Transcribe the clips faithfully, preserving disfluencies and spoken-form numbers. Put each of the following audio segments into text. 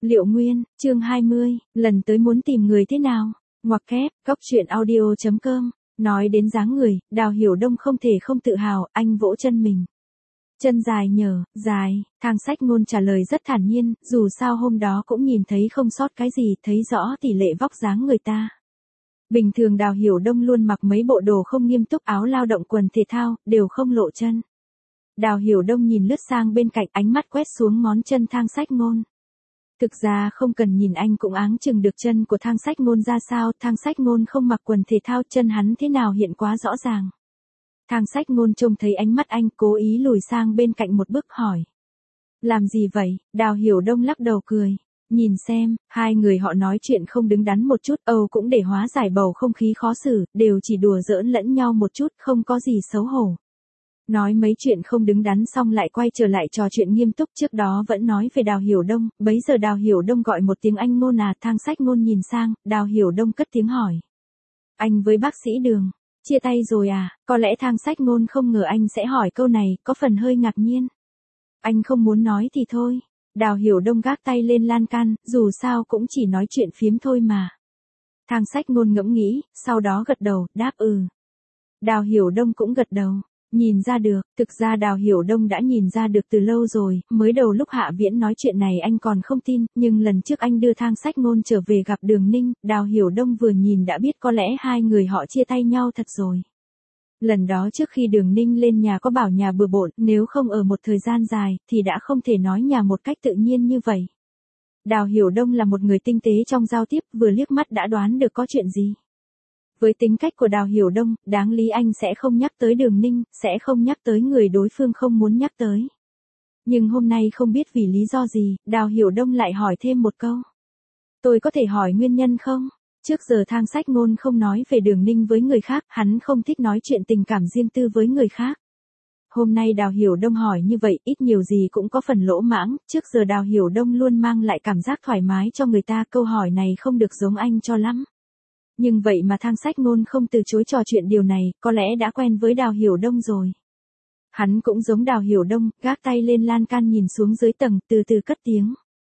Liệu Nguyên, chương hai mươi, lần tới muốn tìm người thế nào? Ngoặc kép, góc truyện audio chấm com, nói đến dáng người, Đào Hiểu Đông không thể không tự hào, anh vỗ chân mình. Chân dài nhở, dài, Thang Sách Ngôn trả lời rất thản nhiên, dù sao hôm đó cũng nhìn thấy không sót cái gì, thấy rõ tỷ lệ vóc dáng người ta. Bình thường Đào Hiểu Đông luôn mặc mấy bộ đồ không nghiêm túc, áo lao động, quần thể thao, đều không lộ chân. Đào Hiểu Đông nhìn lướt sang bên cạnh, ánh mắt quét xuống ngón chân Thang Sách Ngôn. Thực ra không cần nhìn anh cũng áng chừng được chân của Thang Sách Ngôn ra sao, Thang Sách Ngôn không mặc quần thể thao, chân hắn thế nào hiện quá rõ ràng. Thang Sách Ngôn trông thấy ánh mắt anh, cố ý lùi sang bên cạnh một bước hỏi. Làm gì vậy? Đào Hiểu Đông lắc đầu cười. Nhìn xem, hai người họ nói chuyện không đứng đắn một chút, Âu cũng để hóa giải bầu không khí khó xử, đều chỉ đùa giỡn lẫn nhau một chút, không có gì xấu hổ. Nói mấy chuyện không đứng đắn xong lại quay trở lại trò chuyện nghiêm túc, trước đó vẫn nói về Đào Hiểu Đông, bấy giờ Đào Hiểu Đông gọi một tiếng anh Ngôn à, Thang Sách Ngôn nhìn sang, Đào Hiểu Đông cất tiếng hỏi. Anh với bác sĩ Đường, chia tay rồi à? Có lẽ Thang Sách Ngôn không ngờ anh sẽ hỏi câu này, có phần hơi ngạc nhiên. Anh không muốn nói thì thôi. Đào Hiểu Đông gác tay lên lan can, dù sao cũng chỉ nói chuyện phiếm thôi mà. Thang Sách Ngôn ngẫm nghĩ, sau đó gật đầu, đáp ừ. Đào Hiểu Đông cũng gật đầu. Nhìn ra được, thực ra Đào Hiểu Đông đã nhìn ra được từ lâu rồi, mới đầu lúc Hạ Viễn nói chuyện này anh còn không tin, nhưng lần trước anh đưa Thang Sách Ngôn trở về gặp Đường Ninh, Đào Hiểu Đông vừa nhìn đã biết có lẽ hai người họ chia tay nhau thật rồi. Lần đó trước khi Đường Ninh lên nhà có bảo nhà bừa bộn, nếu không ở một thời gian dài, thì đã không thể nói nhà một cách tự nhiên như vậy. Đào Hiểu Đông là một người tinh tế trong giao tiếp, vừa liếc mắt đã đoán được có chuyện gì. Với tính cách của Đào Hiểu Đông, đáng lý anh sẽ không nhắc tới Đường Ninh, sẽ không nhắc tới người đối phương không muốn nhắc tới. Nhưng hôm nay không biết vì lý do gì, Đào Hiểu Đông lại hỏi thêm một câu. Tôi có thể hỏi nguyên nhân không? Trước giờ Thang Sách Ngôn không nói về Đường Ninh với người khác, hắn không thích nói chuyện tình cảm riêng tư với người khác. Hôm nay Đào Hiểu Đông hỏi như vậy, ít nhiều gì cũng có phần lỗ mãng, trước giờ Đào Hiểu Đông luôn mang lại cảm giác thoải mái cho người ta, câu hỏi này không được giống anh cho lắm. Nhưng vậy mà Thang Sách Ngôn không từ chối trò chuyện điều này, có lẽ đã quen với Đào Hiểu Đông rồi. Hắn cũng giống Đào Hiểu Đông, gác tay lên lan can nhìn xuống dưới tầng, từ từ cất tiếng.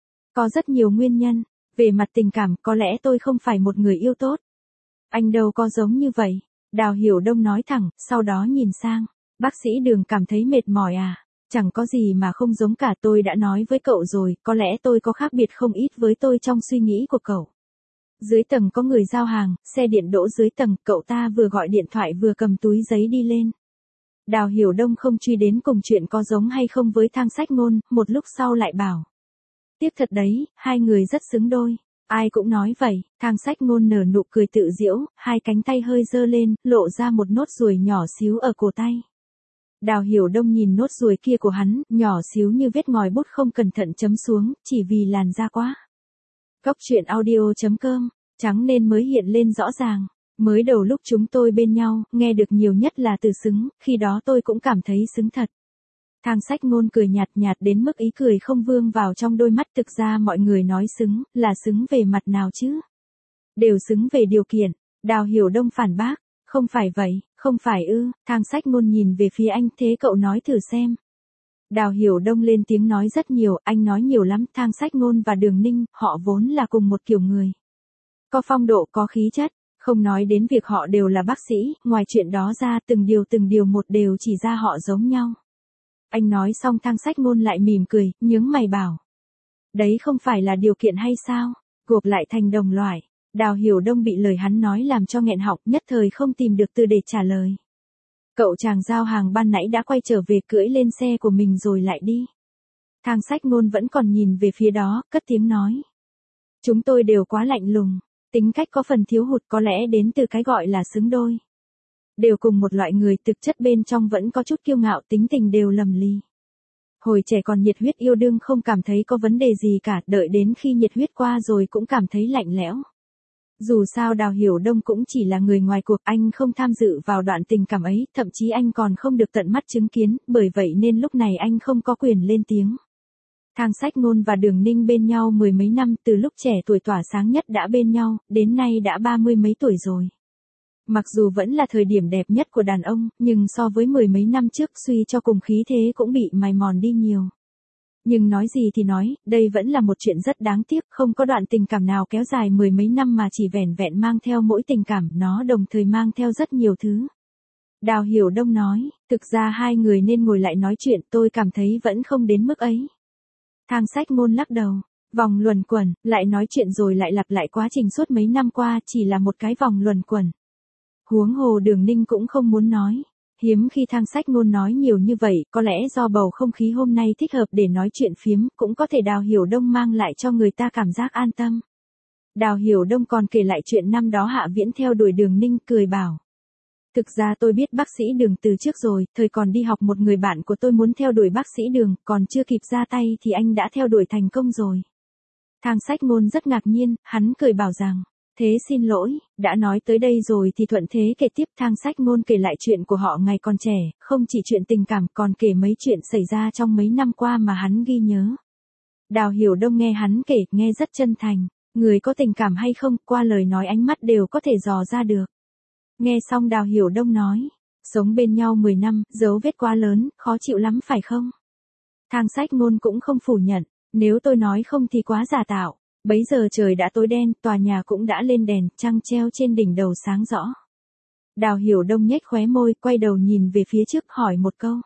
Có rất nhiều nguyên nhân, về mặt tình cảm có lẽ tôi không phải một người yêu tốt. Anh đâu có giống như vậy, Đào Hiểu Đông nói thẳng, sau đó nhìn sang. Bác sĩ Đường cảm thấy mệt mỏi à? Chẳng có gì mà không giống cả, tôi đã nói với cậu rồi, có lẽ tôi có khác biệt không ít với tôi trong suy nghĩ của cậu. Dưới tầng có người giao hàng, xe điện đỗ dưới tầng, cậu ta vừa gọi điện thoại vừa cầm túi giấy đi lên. Đào Hiểu Đông không truy đến cùng chuyện có giống hay không với Thang Sách Ngôn, một lúc sau lại bảo. Tiếc thật đấy, hai người rất xứng đôi. Ai cũng nói vậy, Thang Sách Ngôn nở nụ cười tự giễu, hai cánh tay hơi giơ lên, lộ ra một nốt ruồi nhỏ xíu ở cổ tay. Đào Hiểu Đông nhìn nốt ruồi kia của hắn, nhỏ xíu như vết ngòi bút không cẩn thận chấm xuống, chỉ vì làn da quá. Góc truyện audio chấm com, trắng nên mới hiện lên rõ ràng. Mới đầu lúc chúng tôi bên nhau, nghe được nhiều nhất là từ xứng, khi đó tôi cũng cảm thấy xứng thật. Thang Sách Ngôn cười nhạt nhạt đến mức ý cười không vương vào trong đôi mắt, thực ra mọi người nói xứng, là xứng về mặt nào chứ? Đều xứng về điều kiện. Đào Hiểu Đông phản bác, không phải vậy, không phải ư? Thang Sách Ngôn nhìn về phía anh, thế cậu nói thử xem. Đào Hiểu Đông lên tiếng nói rất nhiều, anh nói nhiều lắm, Thang Sách Ngôn và Đường Ninh, họ vốn là cùng một kiểu người. Có phong độ, có khí chất, không nói đến việc họ đều là bác sĩ, ngoài chuyện đó ra từng điều từng điều một đều chỉ ra họ giống nhau. Anh nói xong Thang Sách Ngôn lại mỉm cười, nhướng mày bảo. Đấy không phải là điều kiện hay sao? Gộp lại thành đồng loại. Đào Hiểu Đông bị lời hắn nói làm cho nghẹn họng, nhất thời không tìm được từ để trả lời. Cậu chàng giao hàng ban nãy đã quay trở về, cưỡi lên xe của mình rồi lại đi. Thang Sách Ngôn vẫn còn nhìn về phía đó, cất tiếng nói. Chúng tôi đều quá lạnh lùng, tính cách có phần thiếu hụt, có lẽ đến từ cái gọi là xứng đôi. Đều cùng một loại người, thực chất bên trong vẫn có chút kiêu ngạo, tính tình đều lầm lì. Hồi trẻ còn nhiệt huyết yêu đương không cảm thấy có vấn đề gì cả, đợi đến khi nhiệt huyết qua rồi cũng cảm thấy lạnh lẽo. Dù sao Đào Hiểu Đông cũng chỉ là người ngoài cuộc, anh không tham dự vào đoạn tình cảm ấy, thậm chí anh còn không được tận mắt chứng kiến, bởi vậy nên lúc này anh không có quyền lên tiếng. Thang Sách Ngôn và Đường Ninh bên nhau mười mấy năm, từ lúc trẻ tuổi tỏa sáng nhất đã bên nhau, đến nay đã ba mươi mấy tuổi rồi. Mặc dù vẫn là thời điểm đẹp nhất của đàn ông, nhưng so với mười mấy năm trước suy cho cùng khí thế cũng bị mài mòn đi nhiều. Nhưng nói gì thì nói, đây vẫn là một chuyện rất đáng tiếc, không có đoạn tình cảm nào kéo dài mười mấy năm mà chỉ vẻn vẹn mang theo mỗi tình cảm, nó đồng thời mang theo rất nhiều thứ. Đào Hiểu Đông nói, thực ra hai người nên ngồi lại nói chuyện, tôi cảm thấy vẫn không đến mức ấy. Thang Sách Ngôn lắc đầu, vòng luẩn quẩn, lại nói chuyện rồi lại lặp lại quá trình suốt mấy năm qua, chỉ là một cái vòng luẩn quẩn. Huống hồ Đường Ninh cũng không muốn nói. Hiếm khi Thang Sách Ngôn nói nhiều như vậy, có lẽ do bầu không khí hôm nay thích hợp để nói chuyện phiếm, cũng có thể Đào Hiểu Đông mang lại cho người ta cảm giác an tâm. Đào Hiểu Đông còn kể lại chuyện năm đó Hạ Viễn theo đuổi Đường Ninh, cười bảo. Thực ra tôi biết bác sĩ Đường từ trước rồi, thời còn đi học một người bạn của tôi muốn theo đuổi bác sĩ Đường, còn chưa kịp ra tay thì anh đã theo đuổi thành công rồi. Thang Sách Ngôn rất ngạc nhiên, hắn cười bảo rằng. Thế xin lỗi, đã nói tới đây rồi thì thuận thế kể tiếp. Thang Sách Ngôn kể lại chuyện của họ ngày còn trẻ, không chỉ chuyện tình cảm còn kể mấy chuyện xảy ra trong mấy năm qua mà hắn ghi nhớ. Đào Hiểu Đông nghe hắn kể, nghe rất chân thành, người có tình cảm hay không, qua lời nói ánh mắt đều có thể dò ra được. Nghe xong Đào Hiểu Đông nói, sống bên nhau mười năm, dấu vết quá lớn, khó chịu lắm phải không? Thang Sách Ngôn cũng không phủ nhận, nếu tôi nói không thì quá giả tạo. Bấy giờ trời đã tối đen, tòa nhà cũng đã lên đèn, trăng treo trên đỉnh đầu sáng rõ. Đào Hiểu Đông nhếch khóe môi, quay đầu nhìn về phía trước hỏi một câu.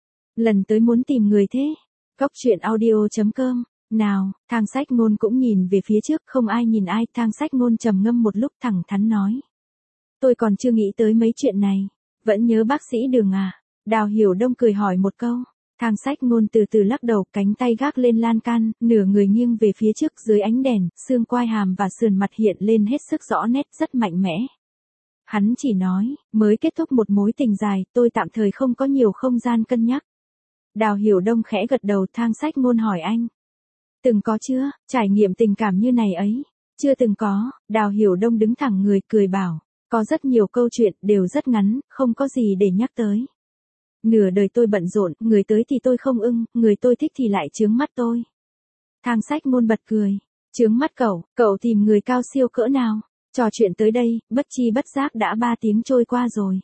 Lần tới muốn tìm người thế? Cốc truyện audio chấm com. Nào, Thang Sách Ngôn cũng nhìn về phía trước, không ai nhìn ai. Thang Sách Ngôn trầm ngâm một lúc thẳng thắn nói. Tôi còn chưa nghĩ tới mấy chuyện này. Vẫn nhớ bác sĩ Đường à? Đào Hiểu Đông cười hỏi một câu. Thang Sách Ngôn từ từ lắc đầu, cánh tay gác lên lan can, nửa người nghiêng về phía trước dưới ánh đèn, xương quai hàm và sườn mặt hiện lên hết sức rõ nét, rất mạnh mẽ. Hắn chỉ nói, mới kết thúc một mối tình dài, tôi tạm thời không có nhiều không gian cân nhắc. Đào Hiểu Đông khẽ gật đầu. Thang Sách Ngôn hỏi anh. Từng có chưa, trải nghiệm tình cảm như này ấy? Chưa từng có. Đào Hiểu Đông đứng thẳng người, cười bảo. Có rất nhiều câu chuyện, đều rất ngắn, không có gì để nhắc tới. Nửa đời tôi bận rộn, người tới thì tôi không ưng, người tôi thích thì lại chướng mắt tôi. Thang Sách Ngôn bật cười. Chướng mắt cậu, cậu tìm người cao siêu cỡ nào? Trò chuyện tới đây, bất chi bất giác đã ba tiếng trôi qua rồi.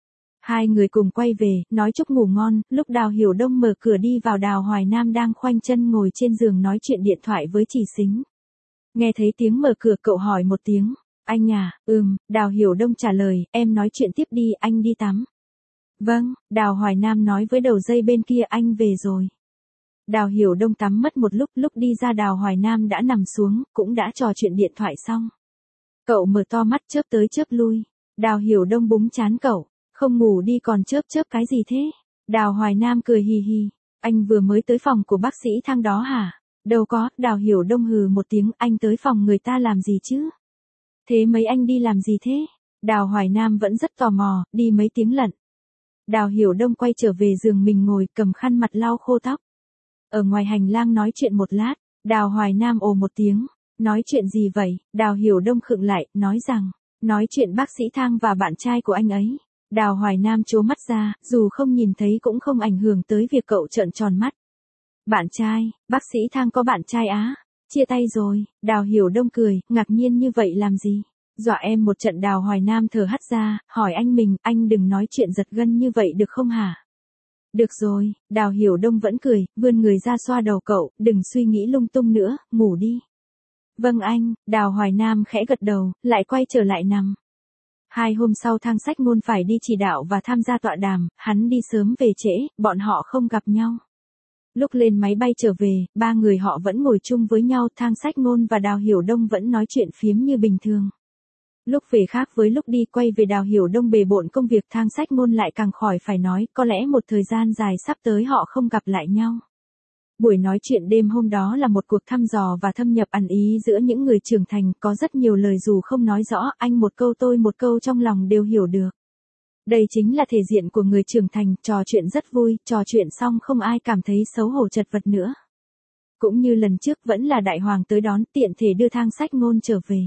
Hai người cùng quay về, nói chúc ngủ ngon, lúc Đào Hiểu Đông mở cửa đi vào, Đào Hoài Nam đang khoanh chân ngồi trên giường nói chuyện điện thoại với Chỉ Sính. Nghe thấy tiếng mở cửa cậu hỏi một tiếng. Anh à, ừm, Đào Hiểu Đông trả lời, em nói chuyện tiếp đi, anh đi tắm. Vâng, Đào Hoài Nam nói với đầu dây bên kia, anh về rồi. Đào Hiểu Đông tắm mất một lúc, lúc đi ra Đào Hoài Nam đã nằm xuống, cũng đã trò chuyện điện thoại xong. Cậu mở to mắt chớp tới chớp lui. Đào Hiểu Đông búng chán cậu, không ngủ đi còn chớp chớp cái gì thế? Đào Hoài Nam cười hì hì, anh vừa mới tới phòng của bác sĩ Thang đó hả? Đâu có, Đào Hiểu Đông hừ một tiếng, anh tới phòng người ta làm gì chứ? Thế mấy anh đi làm gì thế? Đào Hoài Nam vẫn rất tò mò, đi mấy tiếng lận. Đào Hiểu Đông quay trở về giường mình ngồi, cầm khăn mặt lau khô tóc. Ở ngoài hành lang nói chuyện một lát, Đào Hoài Nam ồ một tiếng. Nói chuyện gì vậy? Đào Hiểu Đông khựng lại, nói rằng, nói chuyện bác sĩ Thang và bạn trai của anh ấy. Đào Hoài Nam trố mắt ra, dù không nhìn thấy cũng không ảnh hưởng tới việc cậu trợn tròn mắt. Bạn trai, bác sĩ Thang có bạn trai á? Chia tay rồi. Đào Hiểu Đông cười, ngạc nhiên như vậy làm gì? Dọa em một trận. Đào Hoài Nam thở hắt ra, hỏi anh mình, anh đừng nói chuyện giật gân như vậy được không hả? Được rồi, Đào Hiểu Đông vẫn cười, vươn người ra xoa đầu cậu, đừng suy nghĩ lung tung nữa, ngủ đi. Vâng anh, Đào Hoài Nam khẽ gật đầu, lại quay trở lại nằm. Hai hôm sau Thang Sách Ngôn phải đi chỉ đạo và tham gia tọa đàm, hắn đi sớm về trễ, bọn họ không gặp nhau. Lúc lên máy bay trở về, ba người họ vẫn ngồi chung với nhau, Thang Sách Ngôn và Đào Hiểu Đông vẫn nói chuyện phiếm như bình thường. Lúc về khác với lúc đi, quay về Đào Hiểu Đông bề bộn công việc, Thang Sách Ngôn lại càng khỏi phải nói, có lẽ một thời gian dài sắp tới họ không gặp lại nhau. Buổi nói chuyện đêm hôm đó là một cuộc thăm dò và thâm nhập ăn ý giữa những người trưởng thành, có rất nhiều lời dù không nói rõ, anh một câu tôi một câu trong lòng đều hiểu được. Đây chính là thể diện của người trưởng thành, trò chuyện rất vui, trò chuyện xong không ai cảm thấy xấu hổ chật vật nữa. Cũng như lần trước vẫn là Đại Hoàng tới đón, tiện thể đưa Thang Sách Ngôn trở về.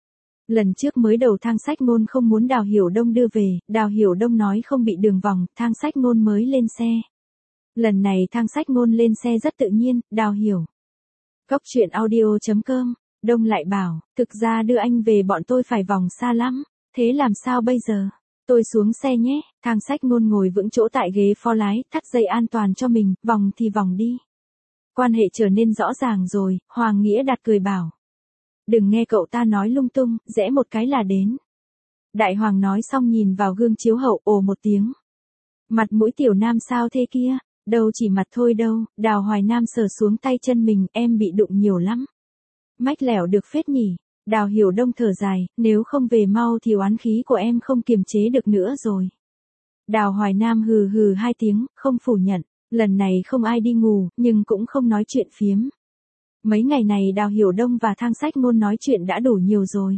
Lần trước mới đầu Thang Sách Ngôn không muốn Đào Hiểu Đông đưa về, Đào Hiểu Đông nói không bị đường vòng, Thang Sách Ngôn mới lên xe. Lần này Thang Sách Ngôn lên xe rất tự nhiên, Đào hiểu. Cốc truyện audio chấm com, Đông lại bảo, thực ra đưa anh về bọn tôi phải vòng xa lắm, thế làm sao bây giờ? Tôi xuống xe nhé. Thang Sách Ngôn ngồi vững chỗ tại ghế phó lái, thắt dây an toàn cho mình, vòng thì vòng đi. Quan hệ trở nên rõ ràng rồi, Hoàng Nghĩa Đạt cười bảo. Đừng nghe cậu ta nói lung tung, rẽ một cái là đến. Đại Hoàng nói xong nhìn vào gương chiếu hậu, ồ một tiếng. Mặt mũi tiểu nam sao thế kia, đâu chỉ mặt thôi đâu, Đào Hoài Nam sờ xuống tay chân mình, em bị đụng nhiều lắm. Mách lẻo được phết nhỉ, Đào Hiểu Đông thở dài, nếu không về mau thì oán khí của em không kiềm chế được nữa rồi. Đào Hoài Nam hừ hừ hai tiếng, không phủ nhận, lần này không ai đi ngủ, nhưng cũng không nói chuyện phiếm. Mấy ngày này Đào Hiểu Đông và Thang Sách Ngôn nói chuyện đã đủ nhiều rồi.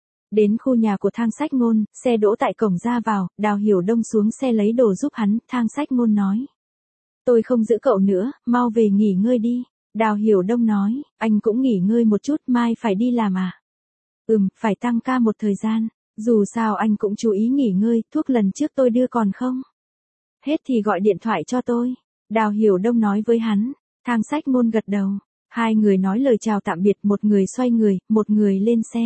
Đến khu nhà của Thang Sách Ngôn, xe đỗ tại cổng ra vào, Đào Hiểu Đông xuống xe lấy đồ giúp hắn, Thang Sách Ngôn nói. Tôi không giữ cậu nữa, mau về nghỉ ngơi đi. Đào Hiểu Đông nói, anh cũng nghỉ ngơi một chút, mai phải đi làm à? Ừm, phải tăng ca một thời gian, dù sao anh cũng chú ý nghỉ ngơi, thuốc lần trước tôi đưa còn không? Hết thì gọi điện thoại cho tôi. Đào Hiểu Đông nói với hắn, Thang Sách Ngôn gật đầu. Hai người nói lời chào tạm biệt, một người xoay người, một người lên xe.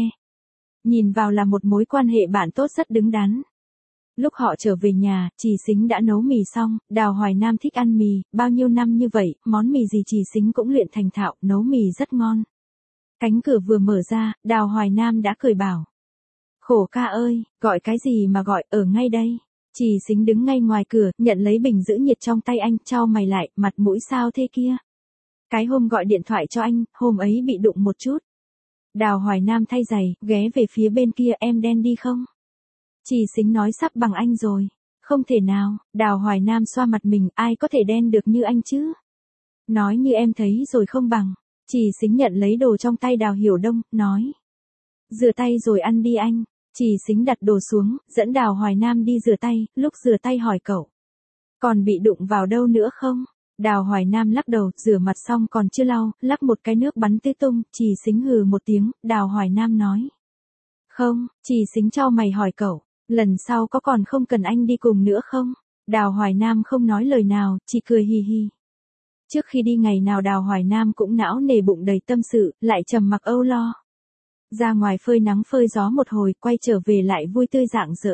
Nhìn vào là một mối quan hệ bạn tốt rất đứng đắn. Lúc họ trở về nhà, Trì Xính đã nấu mì xong, Đào Hoài Nam thích ăn mì, bao nhiêu năm như vậy, món mì gì Trì Xính cũng luyện thành thạo, nấu mì rất ngon. Cánh cửa vừa mở ra, Đào Hoài Nam đã cười bảo. Khổ ca ơi, gọi cái gì mà gọi, ở ngay đây. Trì Xính đứng ngay ngoài cửa, nhận lấy bình giữ nhiệt trong tay anh, chau mày lại, mặt mũi sao thế kia. Cái hôm gọi điện thoại cho anh, hôm ấy bị đụng một chút. Đào Hoài Nam thay giày, ghé về phía bên kia, em đen đi không? Trì Xính nói sắp bằng anh rồi. Không thể nào, Đào Hoài Nam xoa mặt mình, ai có thể đen được như anh chứ? Nói như em thấy rồi không bằng. Trì Xính nhận lấy đồ trong tay Đào Hiểu Đông, nói. Rửa tay rồi ăn đi anh. Trì Xính đặt đồ xuống, dẫn Đào Hoài Nam đi rửa tay, lúc rửa tay hỏi cậu. Còn bị đụng vào đâu nữa không? Đào Hoài Nam lắc đầu, rửa mặt xong còn chưa lau, lắc một cái nước bắn tứ tung, Trì Xính hừ một tiếng, Đào Hoài Nam nói. Không, Trì Xính chau mày hỏi cậu, lần sau có còn không cần anh đi cùng nữa không? Đào Hoài Nam không nói lời nào, chỉ cười hì hì. Trước khi đi ngày nào Đào Hoài Nam cũng não nề bụng đầy tâm sự, lại trầm mặc âu lo. Ra ngoài phơi nắng phơi gió một hồi, quay trở về lại vui tươi rạng rỡ.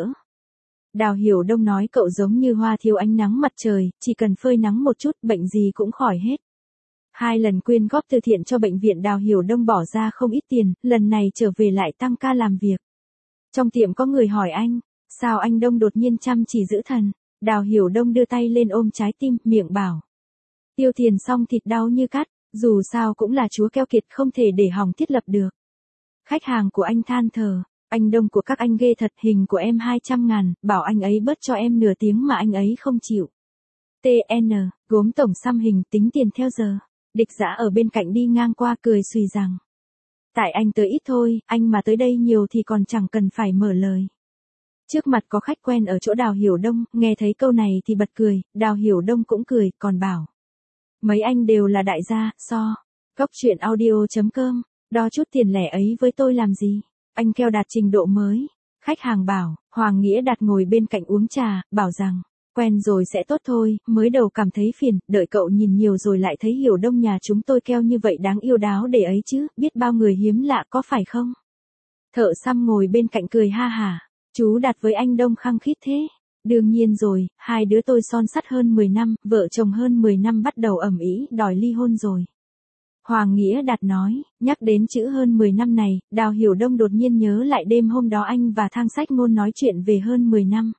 Đào Hiểu Đông nói cậu giống như hoa thiếu ánh nắng mặt trời, chỉ cần phơi nắng một chút, bệnh gì cũng khỏi hết. Hai lần quyên góp từ thiện cho bệnh viện Đào Hiểu Đông bỏ ra không ít tiền, lần này trở về lại tăng ca làm việc. Trong tiệm có người hỏi anh, sao anh Đông đột nhiên chăm chỉ giữ thần? Đào Hiểu Đông đưa tay lên ôm trái tim, miệng bảo. Tiêu tiền xong thịt đau như cắt, dù sao cũng là chúa keo kiệt không thể để hỏng thiết lập được. Khách hàng của anh than thở, anh Đông của các anh ghê thật, hình của em hai trăm ngàn, bảo anh ấy bớt cho em nửa tiếng mà anh ấy không chịu. tê en, gốm tổng xăm hình, tính tiền theo giờ. Địch Dã ở bên cạnh đi ngang qua cười xùy rằng. Tại anh tới ít thôi, anh mà tới đây nhiều thì còn chẳng cần phải mở lời. Trước mặt có khách quen ở chỗ Đào Hiểu Đông, nghe thấy câu này thì bật cười, Đào Hiểu Đông cũng cười, còn bảo. Mấy anh đều là đại gia, so. Góc chuyện audio chấm com, đo chút tiền lẻ ấy với tôi làm gì? Anh keo đạt trình độ mới. Khách hàng bảo, Hoàng Nghĩa Đạt ngồi bên cạnh uống trà, bảo rằng, quen rồi sẽ tốt thôi, mới đầu cảm thấy phiền, đợi cậu nhìn nhiều rồi lại thấy Hiểu Đông nhà chúng tôi keo như vậy đáng yêu đáo để ấy chứ, biết bao người hiếm lạ có phải không? Thợ xăm ngồi bên cạnh cười ha hả, chú Đạt với anh Đông khăng khít thế. Đương nhiên rồi, hai đứa tôi son sắt hơn mười năm, vợ chồng hơn mười năm bắt đầu ầm ĩ đòi ly hôn rồi. Hoàng Nghĩa Đạt nói, nhắc đến chữ hơn mười năm này, Đào Hiểu Đông đột nhiên nhớ lại đêm hôm đó anh và Thang Sách Ngôn nói chuyện về hơn mười năm.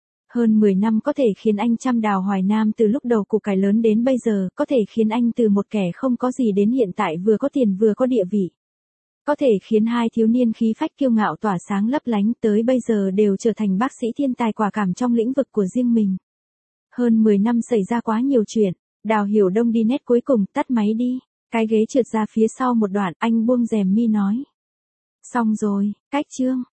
Hơn mười năm có thể khiến anh chăm Đào Hoài Nam từ lúc đầu củ cải lớn đến bây giờ, có thể khiến anh từ một kẻ không có gì đến hiện tại vừa có tiền vừa có địa vị. Có thể khiến hai thiếu niên khí phách kiêu ngạo tỏa sáng lấp lánh tới bây giờ đều trở thành bác sĩ thiên tài quả cảm trong lĩnh vực của riêng mình. Hơn mười năm xảy ra quá nhiều chuyện, Đào Hiểu Đông đi nét cuối cùng, tắt máy đi. Cái ghế trượt ra phía sau một đoạn, anh buông rèm mi nói. Xong rồi, cách chương.